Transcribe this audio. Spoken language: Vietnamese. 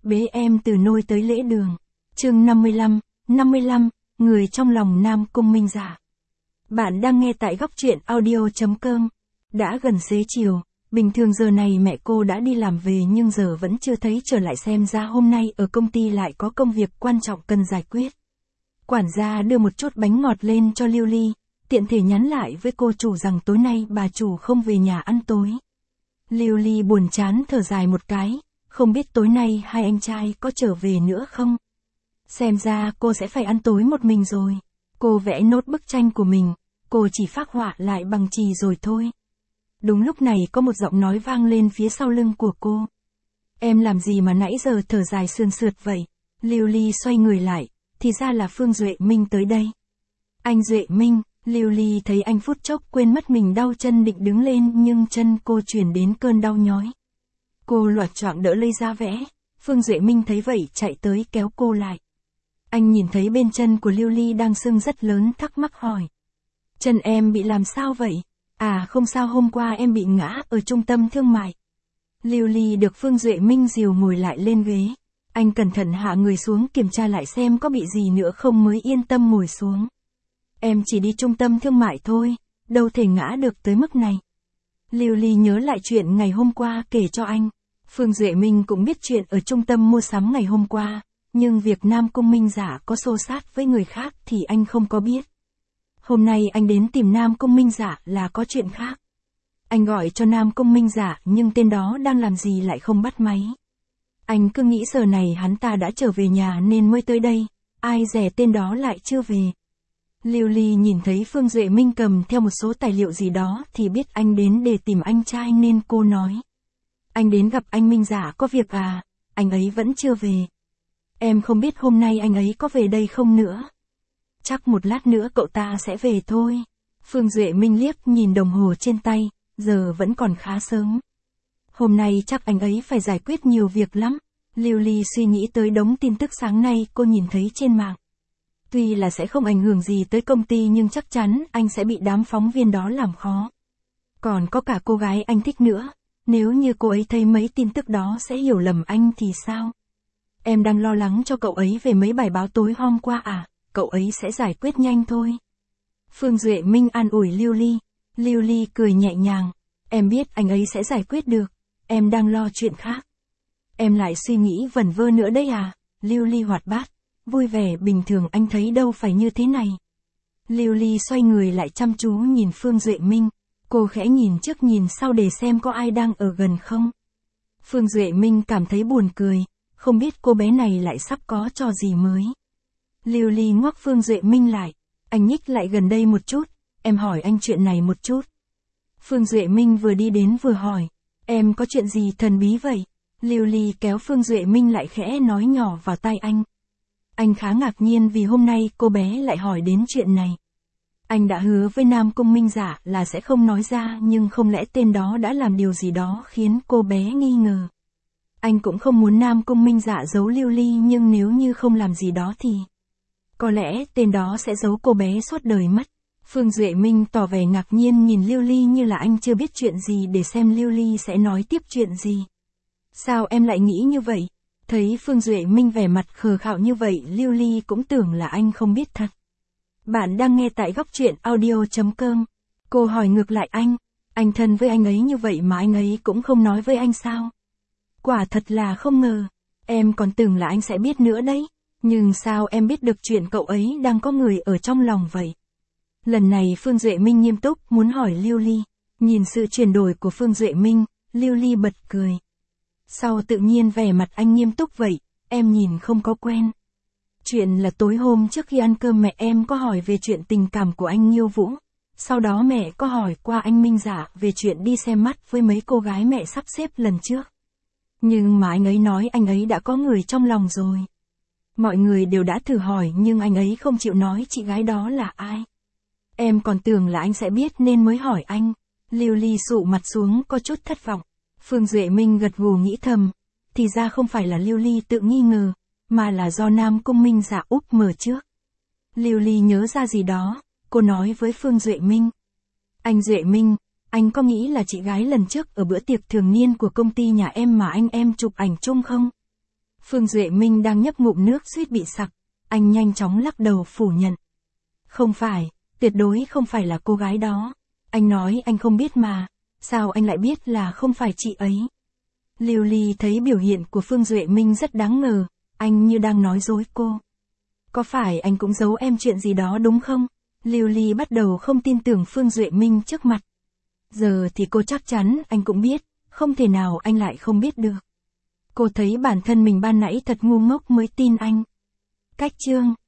Bế em từ nôi tới lễ đường. Chương 55, người trong lòng Nam Cung Minh Dạ. Bạn đang nghe tại góc truyện audio.com. Đã gần xế chiều, bình thường giờ này mẹ cô đã đi làm về nhưng giờ vẫn chưa thấy trở lại, xem ra hôm nay ở công ty lại có công việc quan trọng cần giải quyết. Quản gia đưa một chút bánh ngọt lên cho Lưu Ly, tiện thể nhắn lại với cô chủ rằng tối nay bà chủ không về nhà ăn tối. Lưu Ly buồn chán thở dài một cái, không biết tối nay hai anh trai có trở về nữa không? Xem ra cô sẽ phải ăn tối một mình rồi. Cô vẽ nốt bức tranh của mình, cô chỉ phác họa lại bằng chì rồi thôi. Đúng lúc này có một giọng nói vang lên phía sau lưng của cô. Em làm gì mà nãy giờ thở dài sườn sượt vậy? Lưu Ly xoay người lại, thì ra là Phương Duệ Minh tới đây. Anh Duệ Minh, Lưu Ly thấy anh phút chốc quên mất mình đau chân định đứng lên nhưng chân cô chuyển đến cơn đau nhói. Cô loạng choạng đỡ lấy ra vẽ, Phương Duệ Minh thấy vậy chạy tới kéo cô lại. Anh nhìn thấy bên chân của Lưu Ly đang sưng rất lớn, thắc mắc hỏi. Chân em bị làm sao vậy? À không sao, hôm qua em bị ngã ở trung tâm thương mại. Lưu Ly được Phương Duệ Minh dìu ngồi lại lên ghế. Anh cẩn thận hạ người xuống kiểm tra lại xem có bị gì nữa không mới yên tâm ngồi xuống. Em chỉ đi trung tâm thương mại thôi, đâu thể ngã được tới mức này. Lưu Ly nhớ lại chuyện ngày hôm qua kể cho anh. Phương Duệ Minh cũng biết chuyện ở trung tâm mua sắm ngày hôm qua, nhưng việc Nam Cung Minh Dạ có xô xát với người khác thì anh không có biết. Hôm nay anh đến tìm Nam Cung Minh Dạ là có chuyện khác. Anh gọi cho Nam Cung Minh Dạ nhưng tên đó đang làm gì lại không bắt máy. Anh cứ nghĩ giờ này hắn ta đã trở về nhà nên mới tới đây, ai dè tên đó lại chưa về. Lưu Ly nhìn thấy Phương Duệ Minh cầm theo một số tài liệu gì đó thì biết anh đến để tìm anh trai nên cô nói. Anh đến gặp anh Minh Dạ có việc à, anh ấy vẫn chưa về. Em không biết hôm nay anh ấy có về đây không nữa. Chắc một lát nữa cậu ta sẽ về thôi. Phương Duệ Minh liếc nhìn đồng hồ trên tay, giờ vẫn còn khá sớm. Hôm nay chắc anh ấy phải giải quyết nhiều việc lắm. Lưu Ly suy nghĩ tới đống tin tức sáng nay cô nhìn thấy trên mạng. Tuy là sẽ không ảnh hưởng gì tới công ty nhưng chắc chắn anh sẽ bị đám phóng viên đó làm khó. Còn có cả cô gái anh thích nữa. Nếu như cô ấy thấy mấy tin tức đó sẽ hiểu lầm anh thì sao? Em đang lo lắng cho cậu ấy về mấy bài báo tối hôm qua à, cậu ấy sẽ giải quyết nhanh thôi. Phương Duệ Minh an ủi Lưu Ly. Lưu Ly cười nhẹ nhàng. Em biết anh ấy sẽ giải quyết được, em đang lo chuyện khác. Em lại suy nghĩ vẩn vơ nữa đấy à, Lưu Ly hoạt bát, vui vẻ bình thường anh thấy đâu phải như thế này. Lưu Ly xoay người lại chăm chú nhìn Phương Duệ Minh. Cô khẽ nhìn trước nhìn sau để xem có ai đang ở gần không. Phương Duệ Minh cảm thấy buồn cười, không biết cô bé này lại sắp có trò gì mới. Lưu Ly ngoắc Phương Duệ Minh lại, anh nhích lại gần đây một chút, em hỏi anh chuyện này một chút. Phương Duệ Minh vừa đi đến vừa hỏi, em có chuyện gì thần bí vậy? Lưu Ly kéo Phương Duệ Minh lại khẽ nói nhỏ vào tai anh. Anh khá ngạc nhiên vì hôm nay cô bé lại hỏi đến chuyện này. Anh đã hứa với Nam Cung Minh Dạ là sẽ không nói ra nhưng không lẽ tên đó đã làm điều gì đó khiến cô bé nghi ngờ. Anh cũng không muốn Nam Cung Minh Dạ giấu Lưu Ly nhưng nếu như không làm gì đó thì có lẽ tên đó sẽ giấu cô bé suốt đời mất. Phương Duệ Minh tỏ vẻ ngạc nhiên nhìn Lưu Ly như là anh chưa biết chuyện gì để xem Lưu Ly sẽ nói tiếp chuyện gì. Sao em lại nghĩ như vậy? Thấy Phương Duệ Minh vẻ mặt khờ khạo như vậy Lưu Ly cũng tưởng là anh không biết thật. Bạn đang nghe tại góc truyện audio.com. Cô hỏi ngược lại anh thân với anh ấy như vậy mà anh ấy cũng không nói với anh sao? Quả thật là không ngờ, em còn tưởng là anh sẽ biết nữa đấy, nhưng sao em biết được chuyện cậu ấy đang có người ở trong lòng vậy? Lần này Phương Duệ Minh nghiêm túc muốn hỏi Lưu Ly, nhìn sự chuyển đổi của Phương Duệ Minh, Lưu Ly bật cười. Sao tự nhiên vẻ mặt anh nghiêm túc vậy, em nhìn không có quen. Chuyện là tối hôm trước khi ăn cơm mẹ em có hỏi về chuyện tình cảm của anh Nhiêu Vũ. Sau đó mẹ có hỏi qua anh Minh Dạ về chuyện đi xem mắt với mấy cô gái mẹ sắp xếp lần trước. Nhưng mà anh ấy nói anh ấy đã có người trong lòng rồi. Mọi người đều đã thử hỏi nhưng anh ấy không chịu nói chị gái đó là ai. Em còn tưởng là anh sẽ biết nên mới hỏi anh. Lưu Ly sụ mặt xuống có chút thất vọng. Phương Duệ Minh gật gù nghĩ thầm. Thì ra không phải là Lưu Ly tự nghi ngờ, mà là do Nam Cung Minh Dạ úp mở trước. Lưu Ly nhớ ra gì đó, cô nói với Phương Duệ Minh. Anh Duệ Minh, anh có nghĩ là chị gái lần trước ở bữa tiệc thường niên của công ty nhà em mà anh em chụp ảnh chung không? Phương Duệ Minh đang nhấp ngụm nước suýt bị sặc, anh nhanh chóng lắc đầu phủ nhận. Không phải, tuyệt đối không phải là cô gái đó. Anh nói anh không biết mà, sao anh lại biết là không phải chị ấy? Lưu Ly thấy biểu hiện của Phương Duệ Minh rất đáng ngờ, anh như đang nói dối cô. Có phải anh cũng giấu em chuyện gì đó đúng không? Lưu Ly bắt đầu không tin tưởng Phương Duệ Minh trước mặt. Giờ thì cô chắc chắn anh cũng biết, không thể nào anh lại không biết được. Cô thấy bản thân mình ban nãy thật ngu ngốc mới tin anh. Cách chương